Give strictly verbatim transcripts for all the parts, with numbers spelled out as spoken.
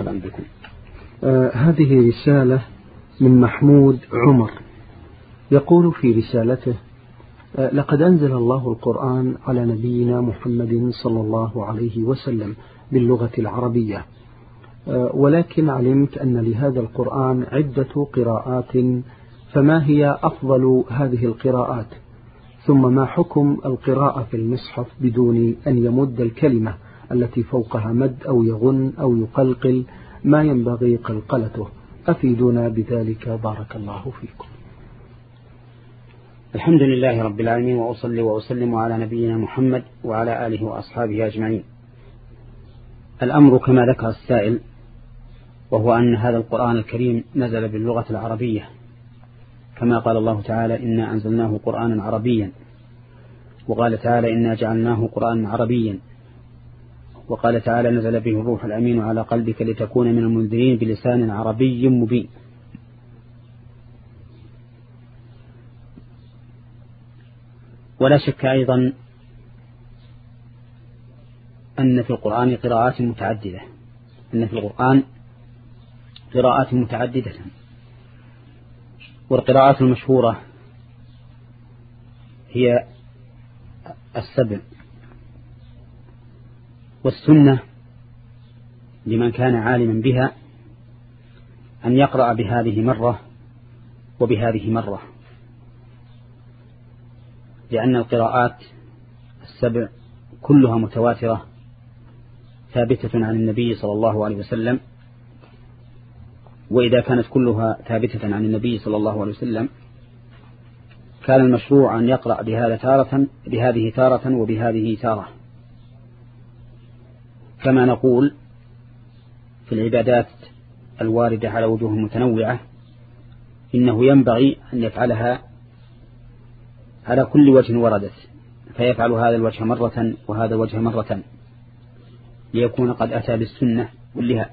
مرحبا بكم. آه هذه رسالة من محمود عمر، يقول في رسالته: آه لقد أنزل الله القرآن على نبينا محمد صلى الله عليه وسلم باللغة العربية، آه ولكن علمت أن لهذا القرآن عدة قراءات، فما هي أفضل هذه القراءات؟ ثم ما حكم القراءة في المصحف بدون أن يمد الكلمة التي فوقها مد أو يغن أو يقلقل ما ينبغي قلقلته؟ أفيدونا بذلك بارك الله فيكم. الحمد لله رب العالمين، وأصلي وأسلم على نبينا محمد وعلى آله وأصحابه أجمعين. الأمر كما ذكر السائل، وهو أن هذا القرآن الكريم نزل باللغة العربية، كما قال الله تعالى: إنا أنزلناه قرآنا عربيا، وقال تعالى: إنا جعلناه قرآنا عربيا، وقال تعالى: نزل به الروح الأمين على قلبك لتكون من المنذرين بلسان عربي مبين. ولا شك أيضا أن في القرآن قراءات متعددة أن في القرآن قراءات متعددة والقراءات المشهورة هي السبع، والسنة لمن كان عالما بها أن يقرأ بهذه مرة وبهذه مرة، لأن القراءات السبع كلها متواترة ثابتة عن النبي صلى الله عليه وسلم. وإذا كانت كلها ثابتة عن النبي صلى الله عليه وسلم كان المشروع أن يقرأ بهذا تارة بهذه تارة وبهذه تارة، كما نقول في العبادات الواردة على وجوه متنوعة إنه ينبغي أن يفعلها على كل وجه وردت، فيفعل هذا الوجه مرة وهذا الوجه مرة ليكون قد أتى بالسنة كلها.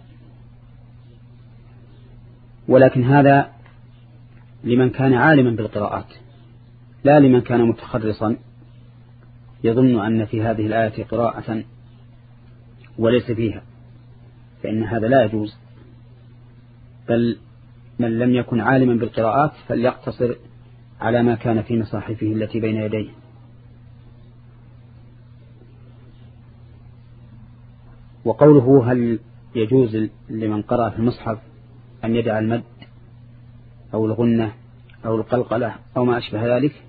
ولكن هذا لمن كان عالما بالقراءات، لا لمن كان متخرصا يظن أن في هذه الآية قراءة وليس فيها، فإن هذا لا يجوز، بل من لم يكن عالما بالقراءات فليقتصر على ما كان في مصاحفه التي بين يديه. وقوله هل يجوز لمن قرأ في المصحف أن يدع المد أو الغنة أو القلقلة أو ما أشبه ذلك،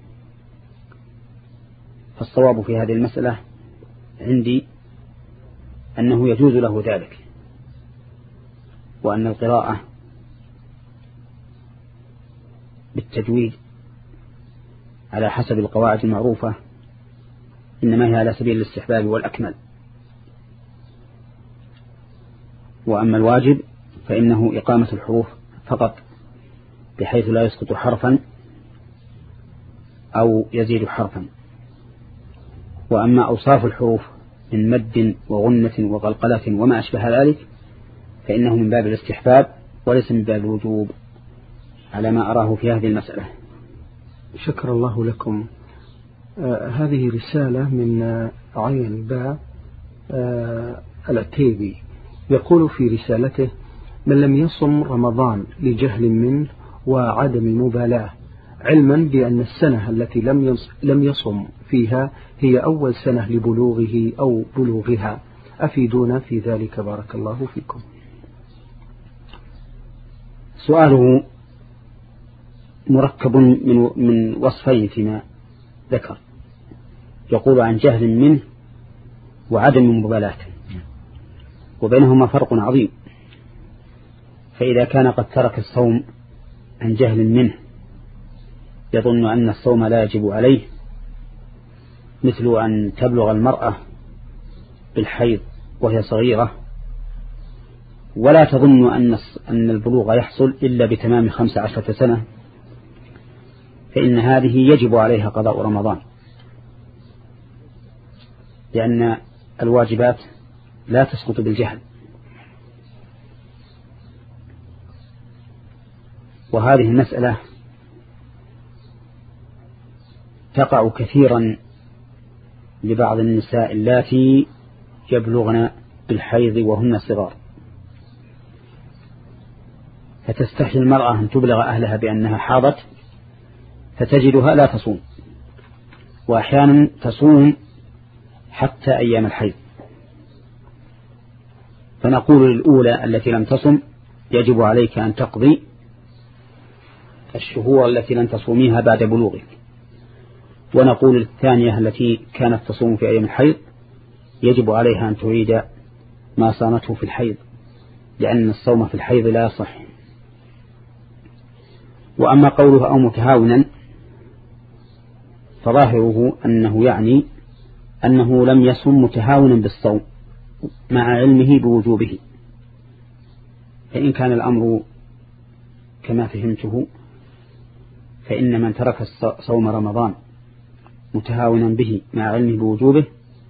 فالصواب في هذه المسألة عندي أنه يجوز له ذلك، وأن القراءة بالتجويد على حسب القواعد المعروفة إنما هي على سبيل الاستحباب والأكمل. وأما الواجب فإنه إقامة الحروف فقط بحيث لا يسقط حرفا أو يزيد حرفا. وأما أوصاف الحروف من مد وغنة وقلقلة وما أشبه ذلك فإنه من باب الاستحباب وليس من باب الوجوب على ما أراه في هذه المسألة. شكر الله لكم. آه هذه رسالة من آه عين باء آه العتيبي، يقول في رسالته: من لم يصم رمضان لجهل منه وعدم مبالاة، علما بأن السنة التي لم لم يصم فيها هي أول سنة لبلوغه أو بلوغها، أفيدونا في ذلك بارك الله فيكم. سؤاله مركب من من وصفين فيما ذكر، يقول عن جهل منه وعدم مبالاة، وبينهما فرق عظيم. فإذا كان قد ترك الصوم عن جهل منه يظن أن الصوم لا يجب عليه، مثل أن تبلغ المرأة بالحيض وهي صغيرة ولا تظن أن أن البلوغ يحصل إلا بتمام خمس عشرة سنة، فإن هذه يجب عليها قضاء رمضان، لأن الواجبات لا تسقط بالجهل. وهذه المسألة تقع كثيرا لبعض النساء اللاتي يبلغن بالحيض وهن صغار، فتستحي المرأة أن تبلغ أهلها بأنها حاضت فتجدها لا تصوم، وأحيانا تصوم حتى أيام الحيض. فنقول للأولى التي لم تصم يجب عليك أن تقضي الشهور التي لن تصوميها بعد بلوغك، ونقول للثانية التي كانت تصوم في أيام الحيض يجب عليها أن تعيد ما صامته في الحيض، لأن الصوم في الحيض لا يصح. وأما قوله أو متهاونا فظاهره أنه يعني أنه لم يصم متهاونا بالصوم مع علمه بوجوبه، فإن كان الأمر كما فهمته فإن من ترك صوم رمضان متهاونا به مع علمه بوجوبه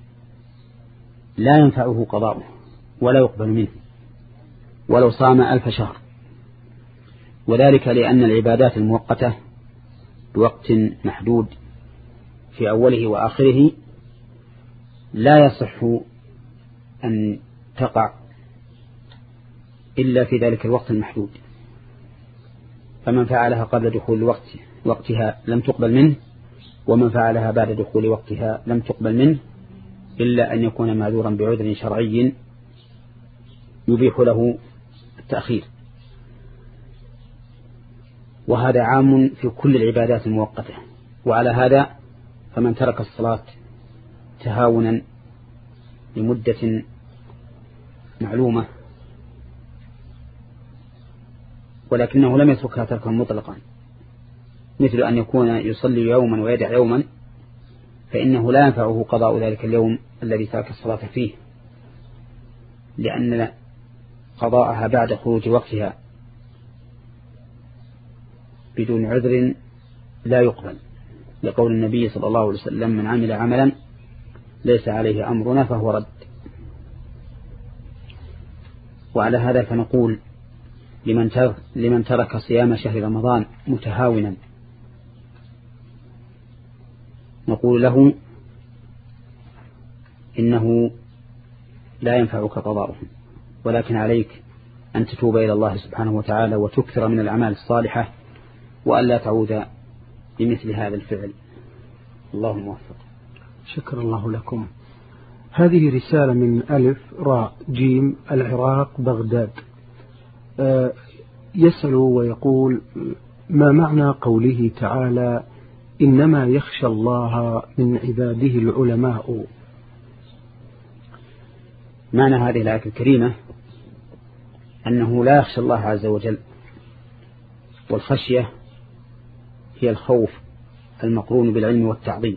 لا ينفعه قضاؤه ولا يقبل منه ولو صام ألف شهر، وذلك لأن العبادات المؤقتة بوقت محدود في أوله وآخره لا يصح أن تقع إلا في ذلك الوقت المحدود، فمن فعلها قبل دخول وقت وقتها لم تقبل منه، ومن فعلها بعد دخول وقتها لم تقبل منه، إلا أن يكون معذورا بعذر شرعي يبيح له التأخير. وهذا عام في كل العبادات المؤقتة. وعلى هذا فمن ترك الصلاة تهاونا لمدة معلومة ولكنه لم يتركها تركا مطلقا، مثل أن يكون يصلي يوما ويدع يوما، فإنه لا ينفعه قضاء ذلك اليوم الذي ترك الصلاة فيه، لأن قضاءها بعد خروج وقتها بدون عذر لا يقبل، لقول النبي صلى الله عليه وسلم: من عمل عملا ليس عليه أمرنا فهو رد. وعلى هذا فنقول لمن ترك, لمن ترك صيام شهر رمضان متهاونا نقول له إنه لا ينفعك قضاؤه، ولكن عليك أن تتوب إلى الله سبحانه وتعالى وتكثر من الأعمال الصالحة وألا تعود بمثل هذا الفعل. الله موفق. شكر الله لكم. هذه رسالة من ألف راء جيم العراق بغداد، يسأل ويقول: ما معنى قوله تعالى: إنما يخشى الله من عباده العلماء؟ معنى هذه الآية الكريمة أنه لا يخشى الله عز وجل، والخشية هي الخوف المقرون بالعلم والتعظيم.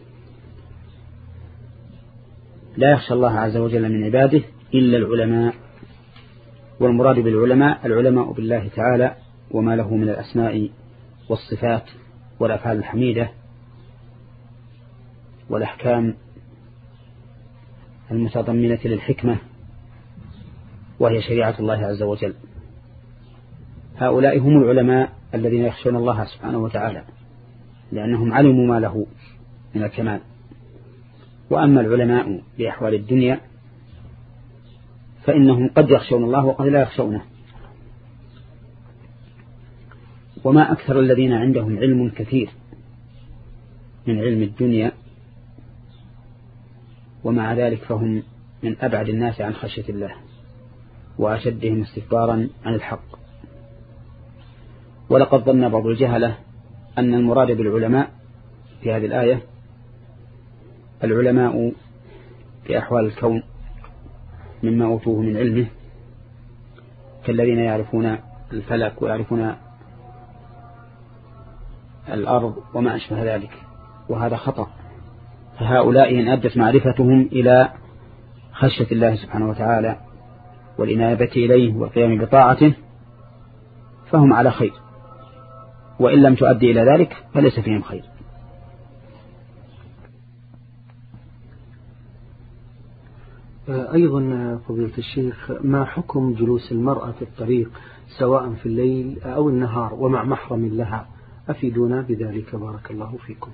لا يخشى الله عز وجل من عباده إلا العلماء، والمراد بالعلماء العلماء بالله تعالى وما له من الأسماء والصفات والأفعال الحميدة والأحكام المتضمنة للحكمة وهي شريعة الله عز وجل. هؤلاء هم العلماء الذين يخشون الله سبحانه وتعالى لأنهم علموا ما له من الكمال. وأما العلماء بأحوال الدنيا فإنهم قد يخشون الله وقد لا يخشونه. وما أكثر الذين عندهم علم كثير من علم الدنيا، ومع ذلك فهم من أبعد الناس عن خشية الله وأشدهم استكبارا عن الحق. ولقد ظن بعض الجهلة أن المراد بالعلماء في هذه الآية العلماء في أحوال الكون مما أوتوه من علمه، كالذين يعرفون الفلك ويعرفون الأرض وما أشبه ذلك، وهذا خطأ. فهؤلاء إن أدت معرفتهم إلى خشية الله سبحانه وتعالى والإنابة إليه والقيام بطاعته فهم على خير، وإن لم تؤدي إلى ذلك فليس فيهم خير. أيضا فضيلة الشيخ، ما حكم جلوس المرأة في الطريق سواء في الليل أو النهار ومع محرم لها؟ أفيدونا بذلك بارك الله فيكم.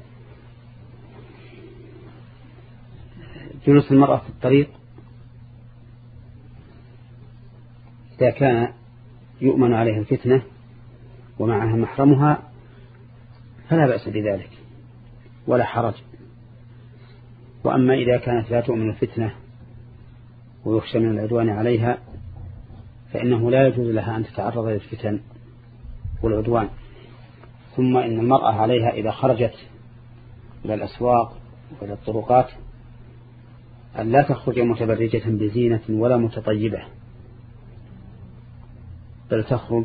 جلوس المرأة في الطريق إذا كان يؤمن عليها الفتنة ومعها محرمها فلا بأس بذلك ولا حرج. وأما إذا كانت لا تؤمن الفتنة ويخشى من العدوان عليها فإنه لا يجوز لها أن تتعرض للفتن والعدوان. ثم إن المرأة عليها إذا خرجت إلى الأسواق وإلى الطرقات أن لا تخرج متبرجة بزينة ولا متطيبة، بل تخرج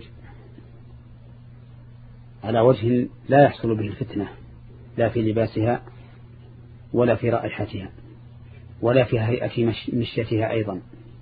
على وجه لا يحصل به الفتنة، لا في لباسها ولا في رائحتها ولا في هيئة مشيتها أيضا،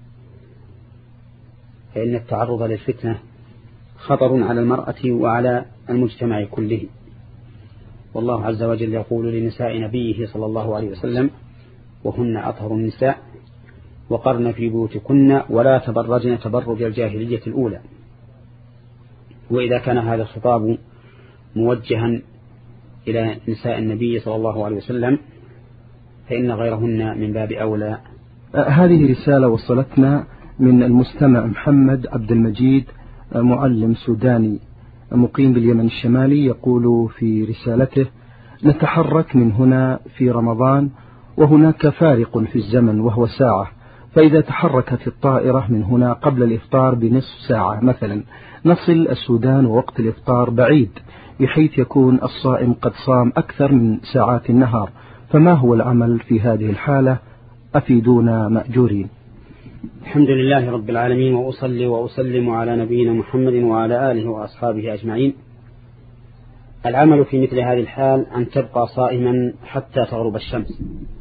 فإن التعرض للفتنة خطر على المرأة وعلى المجتمع كله. والله عز وجل يقول لنساء نبيه صلى الله عليه وسلم وهن أطهر النساء وقرن في بيوتكن ولا تبرجن تبرج الجاهلية الأولى. وإذا كان هذا الخطاب موجها إلى نساء النبي صلى الله عليه وسلم فإن غيرهن من باب أولى. هذه رسالة وصلتنا من المستمع محمد عبد المجيد، معلم سوداني مقيم باليمن الشمالي، يقول في رسالته: نتحرك من هنا في رمضان وهناك فارق في الزمن وهو ساعة، فإذا تحركت الطائرة من هنا قبل الإفطار بنصف ساعة مثلا نصل السودان ووقت الإفطار بعيد بحيث يكون الصائم قد صام أكثر من ساعات النهار، فما هو العمل في هذه الحالة؟ أفيدونا مأجورين. الحمد لله رب العالمين، وأصلي وأسلم على نبينا محمد وعلى آله وأصحابه أجمعين. العمل في مثل هذه الحال أن تبقى صائما حتى تغرب الشمس،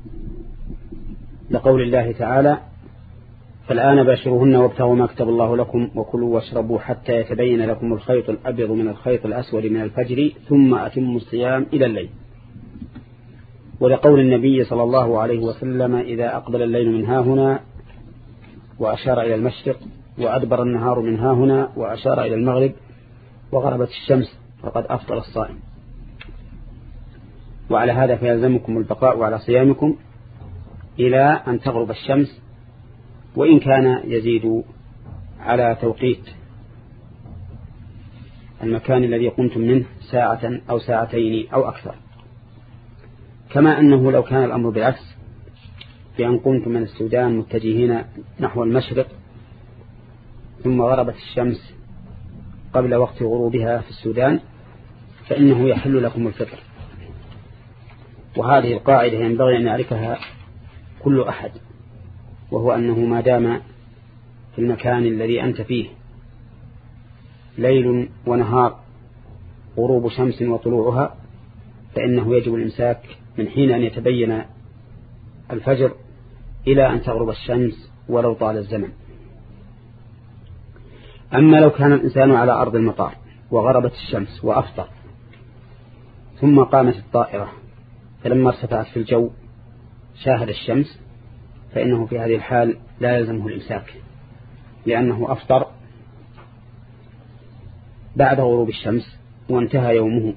لقول الله تعالى: فالآن باشروهن وابتغوا ما كتب الله لكم وكلوا واشربوا حتى يتبين لكم الخيط الأبيض من الخيط الأسود من الفجر ثم أتموا الصيام إلى الليل. ولقول النبي صلى الله عليه وسلم: إذا أقبل الليل من ها هنا وأشار إلى المشرق وأدبر النهار من ها هنا وأشار إلى المغرب وغربت الشمس فقد أفطر الصائم. وعلى هذا فيلزمكم البقاء على صيامكم إلى أن تغرب الشمس، وإن كان يزيد على توقيت المكان الذي قمتم منه ساعة أو ساعتين أو أكثر. كما أنه لو كان الأمر بالعكس، بأن قمتم من السودان متجهين نحو المشرق ثم غربت الشمس قبل وقت غروبها في السودان، فإنه يحل لكم الفطر. وهذه القاعدة ينبغي أن يعرفها كل أحد، وهو أنه ما دام في المكان الذي أنت فيه ليل ونهار غروب شمس وطلوعها، فإنه يجب الإمساك من حين أن يتبين الفجر إلى أن تغرب الشمس ولو طال الزمن. أما لو كان الإنسان على أرض المطار وغربت الشمس وأفطر ثم قامت الطائرة فلما ارتفعت في الجو شاهد الشمس، فإنه في هذه الحال لا يلزمه الإمساك، لأنه أفطر بعد غروب الشمس وانتهى يومه.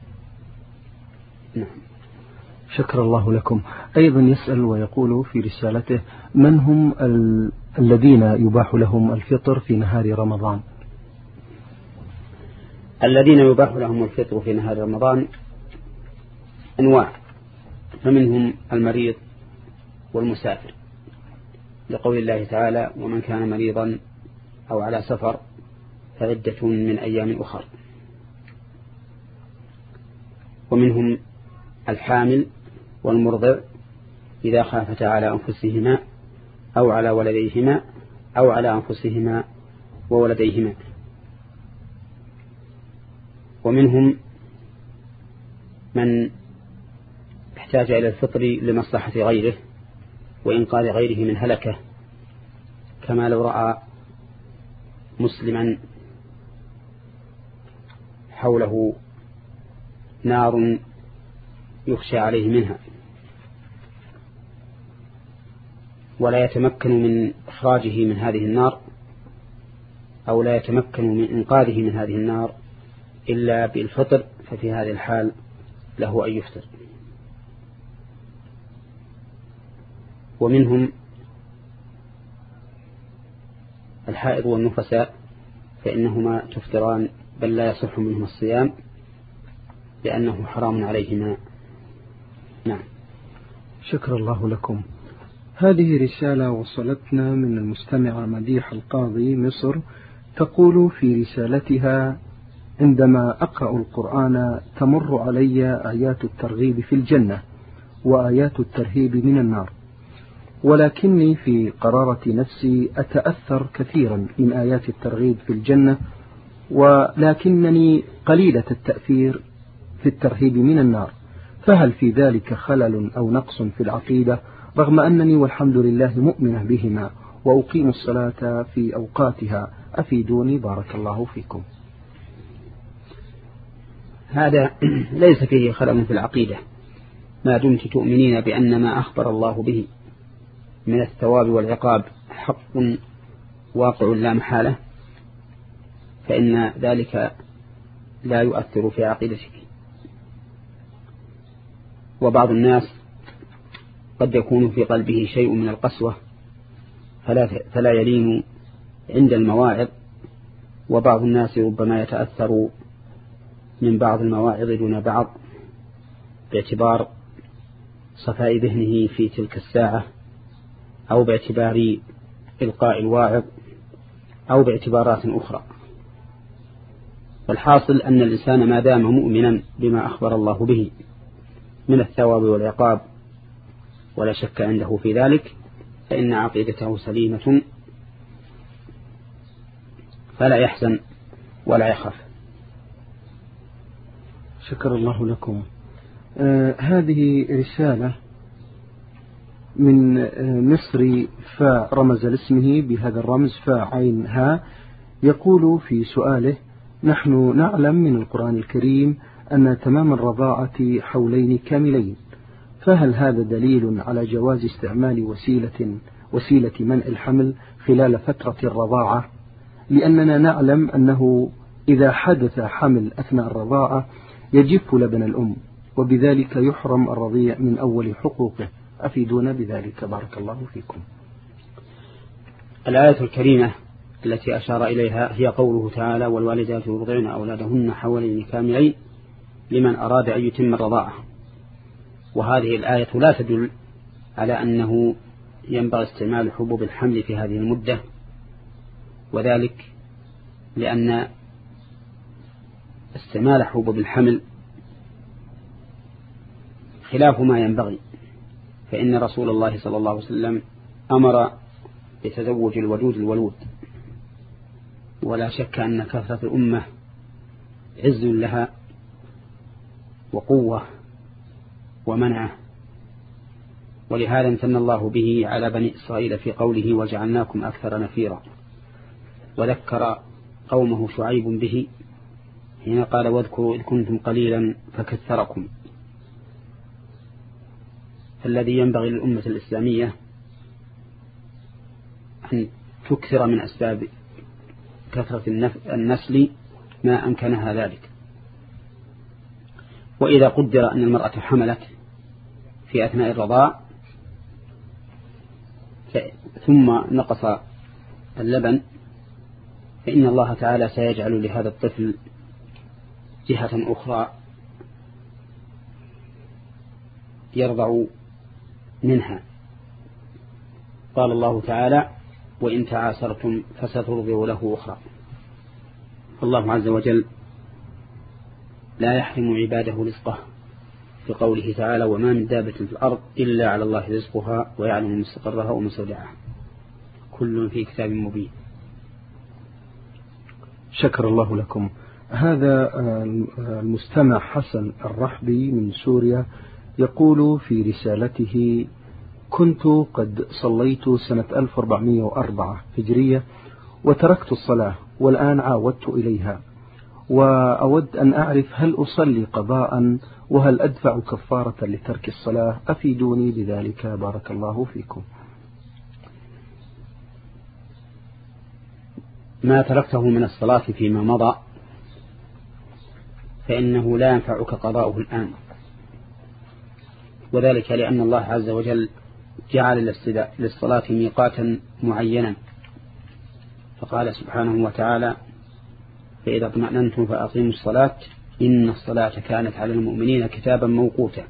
نعم. شكر الله لكم. أيضا يسأل ويقول في رسالته: من هم ال... الذين يباح لهم الفطر في نهار رمضان؟ الذين يباح لهم الفطر في نهار رمضان أنواع، فمنهم المريض والمسافر، لقول الله تعالى: ومن كان مريضا أو على سفر فعدة من أيام أخر. ومنهم الحامل والمرضع إذا خافتا على أنفسهما أو على ولديهما أو على أنفسهما وولديهما. ومنهم من احتاج إلى الفطر لمصلحة غيره وإنقاذ غيره من هلكة، كما لو رأى مسلما حوله نار يخشى عليه منها ولا يتمكن من إخراجه من هذه النار أو لا يتمكن من إنقاذه من هذه النار إلا بالفطر، ففي هذه الحال له أن يفطر. ومنهم الحائض والنفساء فإنهما تفطران بل لا يصح منهما الصيام لأنه حرام عليهما. نعم. شكر الله لكم. هذه رسالة وصلتنا من المستمعة مديح القاضي مصر، تقول في رسالتها: عندما أقرأ القرآن تمر علي آيات الترغيب في الجنة وآيات الترهيب من النار، ولكني في قرارة نفسي أتأثر كثيرا من آيات الترغيب في الجنة، ولكنني قليلة التأثير في الترهيب من النار، فهل في ذلك خلل أو نقص في العقيدة، رغم أنني والحمد لله مؤمنة بهما وأقيم الصلاة في أوقاتها؟ أفيدوني بارك الله فيكم. هذا ليس فيه خلل في العقيدة ما دمت تؤمنين بأن ما أخبر الله به من الثواب والعقاب حق واقع لا محالة، فإن ذلك لا يؤثر في عقيدتك. وبعض الناس قد يكون في قلبه شيء من القسوة فلا, فلا يلين عند المواعظ، وبعض الناس ربما يتأثر من بعض المواعظ دون بعض باعتبار صفاء ذهنه في تلك الساعة، أو باعتبار إلقاء الواعظ، أو باعتبارات أخرى. والحاصل أن الإنسان ما دام مؤمنا بما أخبر الله به من الثواب والعقاب ولا شك عنده في ذلك، فإن عقيدته سليمة فلا يحزن ولا يخاف. شكر الله لكم. آه هذه رسالة من آه مصري فاء رمز لاسمه بهذا الرمز فاء عين ها، يقول في سؤاله: نحن نعلم من القرآن الكريم أن تمام الرضاعة حولين كاملين، فهل هذا دليل على جواز استعمال وسيلة وسيلة منع الحمل خلال فترة الرضاعة؟ لأننا نعلم أنه إذا حدث حمل أثناء الرضاعة يجف لبن الأم، وبذلك يحرم الرضيع من أول حقوقه. أفيدونا بذلك بارك الله فيكم. الآية الكريمة التي أشار إليها هي قوله تعالى: والوالدات يرضعن أولادهن حولين كاملين لمن أراد أن يتم الرضاعة. وهذه الآية لا تدل على أنه ينبغي استعمال حبوب الحمل في هذه المدة، وذلك لأن استعمال حبوب الحمل خلاف ما ينبغي، فإن رسول الله صلى الله عليه وسلم أمر بتزوج الودود الولود، ولا شك أن كثرة الأمة عز لها وقوة ومنعه، ولهذا امتن الله به على بني إسرائيل في قوله: وجعلناكم أكثر نفيرا. وذكر قومه شعيب به حين قال: واذكروا إذ كنتم قليلا فكثركم. فالذي ينبغي للأمة الإسلامية أن تكثر من أسباب كثرة النسل ما أمكنها ذلك. وإذا قدر أن المرأة حملت في أثناء الرضاع ثم نقص اللبن، فإن الله تعالى سيجعل لهذا الطفل جهة أخرى يرضع منها. قال الله تعالى: وإن تعاسرتم فسترضع له أخرى. الله عز وجل لا يحرم عباده رزقه في قوله تعالى: وما من دابة في الأرض إلا على الله رزقها ويعلم مستقرها ومستودعها كل في كتاب مبين. شكر الله لكم. هذا المستمع حسن الرحبي من سوريا يقول في رسالته: كنت قد صليت سنة ألف وأربعمائة وأربعة هجرية وتركت الصلاة والآن عاودت إليها، وأود أن أعرف هل أصلي قضاء وهل أدفع كفارة لترك الصلاة؟ أفيدوني بذلك بارك الله فيكم. ما تركته من الصلاة فيما مضى فإنه لا ينفعك قضاؤه الآن، وذلك لأن الله عز وجل جعل للصلاة ميقاتا معينا، فقال سبحانه وتعالى: فإذا اطمأننتم فأقيموا الصلاة إن الصلاة كانت على المؤمنين كتابا موقوتا.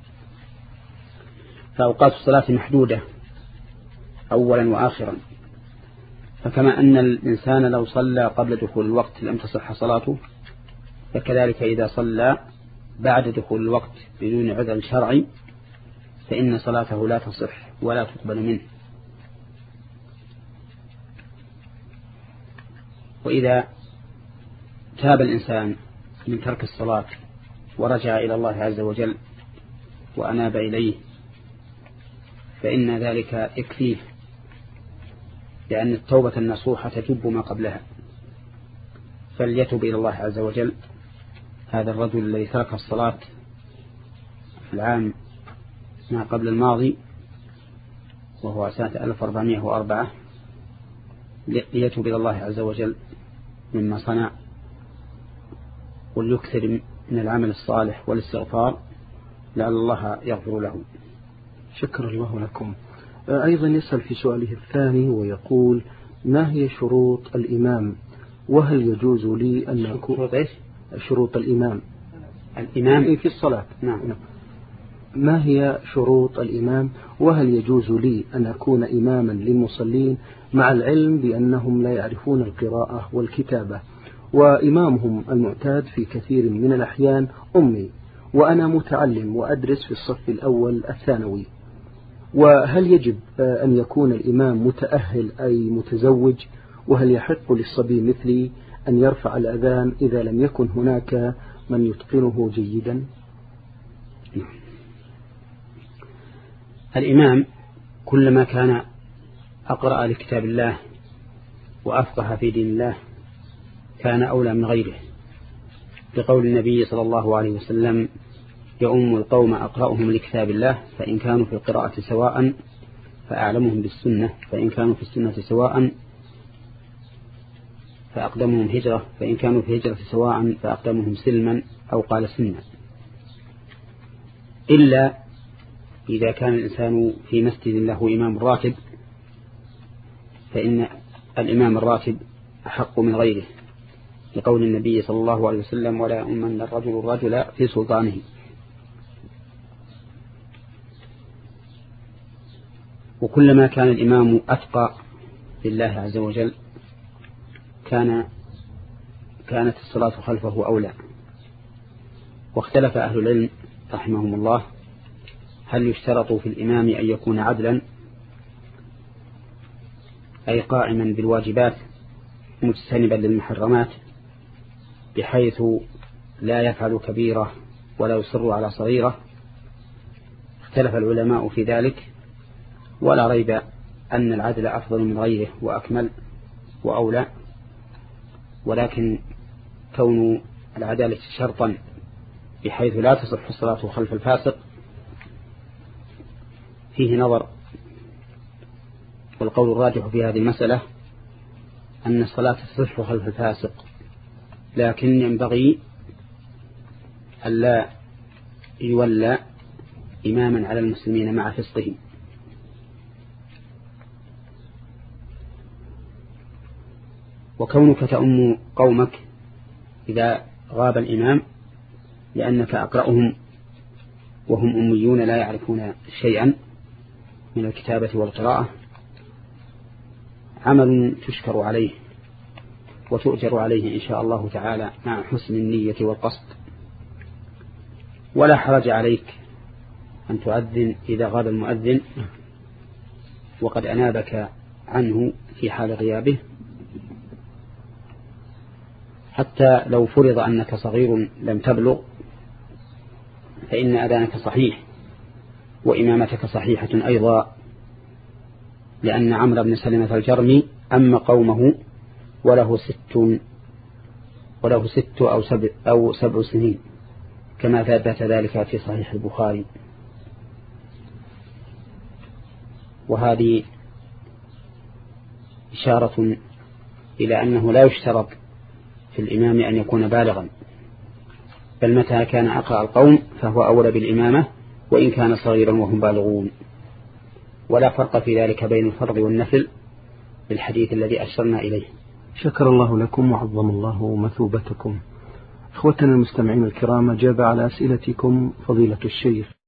فأوقات الصلاة محدودة أولا وآخرا، فكما أن الإنسان لو صلى قبل دخول الوقت لم تصح صلاته، فكذلك إذا صلى بعد دخول الوقت بدون عذر شرعي فإن صلاته لا تصح ولا تقبل منه. وإذا تاب الإنسان من ترك الصلاة ورجع إلى الله عز وجل وأناب إليه فإن ذلك يكفيه، لأن التوبة النصوحة تجب ما قبلها. فليتوب إلى الله عز وجل هذا الرجل الذي ترك الصلاة في العام ما قبل الماضي وهو سنة ألف وأربعمائة وأربعة، ليتوب إلى الله عز وجل مما صنع وليكثر من العمل الصالح والاستغفار لعل الله يغفر له. شكر الله لكم. أيضا يسأل في سؤاله الثاني ويقول: ما هي شروط الإمام، وهل يجوز لي أن أكون شروط إيش؟ شروط الإمام الإمام في الصلاة. نعم. ما هي شروط الإمام، وهل يجوز لي أن أكون إماما للمصلين مع العلم بأنهم لا يعرفون القراءة والكتابة، وإمامهم المعتاد في كثير من الأحيان أمي، وأنا متعلم وأدرس في الصف الأول الثانوي، وهل يجب أن يكون الإمام متأهل أي متزوج، وهل يحق للصبي مثلي أن يرفع الأذان إذا لم يكن هناك من يتقنه جيدا؟ الإمام كلما كان أقرأ لكتاب الله وأفقه في دين الله كان أولى من غيره، بقول النبي صلى الله عليه وسلم: يؤم القوم أقرأهم لكتاب الله، فإن كانوا في القراءة سواء فأعلمهم بالسنة، فإن كانوا في السنة سواء فأقدمهم هجرة، فإن كانوا في هجرة سواء فأقدمهم سلما، أو قال سنة. إلا إذا كان الإنسان في مسجد له إمام راتب فإن الإمام الراتب أحق من غيره، لقول النبي صلى الله عليه وسلم: ولا يؤمن الرجل الرجل في سلطانه. وكلما كان الإمام أتقى لله عز وجل كان كانت الصلاة خلفه أولى. واختلف أهل العلم رحمهم الله هل يشترط في الإمام أن يكون عدلا أي قائما بالواجبات مجتنبا للمحرمات بحيث لا يفعل كبيرة ولا يصر على صغيرة. اختلف العلماء في ذلك، ولا ريب أن العدل أفضل من غيره وأكمل وأولى، ولكن كون العدالة شرطا بحيث لا تصح الصلاة خلف الفاسق فيه نظر. والقول الراجح في هذه المسألة أن الصلاة تصح خلف الفاسق، لكن ينبغي ألا يولى إماما على المسلمين مع فسقهم. وكونك تأم قومك إذا غاب الإمام لأنك أقرأهم وهم أميون لا يعرفون شيئا من الكتابة والقراءة عمل تشكر عليه وتؤجر عليه إن شاء الله تعالى مع حسن النية والقصد. ولا حرج عليك أن تؤذن إذا غاب المؤذن وقد أنابك عنه في حال غيابه، حتى لو فرض أنك صغير لم تبلغ فإن أذانك صحيح وإمامتك صحيحة أيضا، لأن عمرو بن سلمة الجرمي أما قومه وله ست وله ست أو سبع, أو سبع سنين كما ثبت ذلك في صحيح البخاري. وهذه إشارة إلى أنه لا يشترط في الإمام أن يكون بالغا، بل متى كان أقرأ القوم فهو أولى بالإمامة وإن كان صغيرا وهم بالغون. ولا فرق في ذلك بين الفرض والنفل بالحديث الذي أشرنا إليه. شكر الله لكم وعظم الله مثوبتكم. إخوتنا المستمعين الكرام، أجاب على أسئلتكم فضيلة الشيخ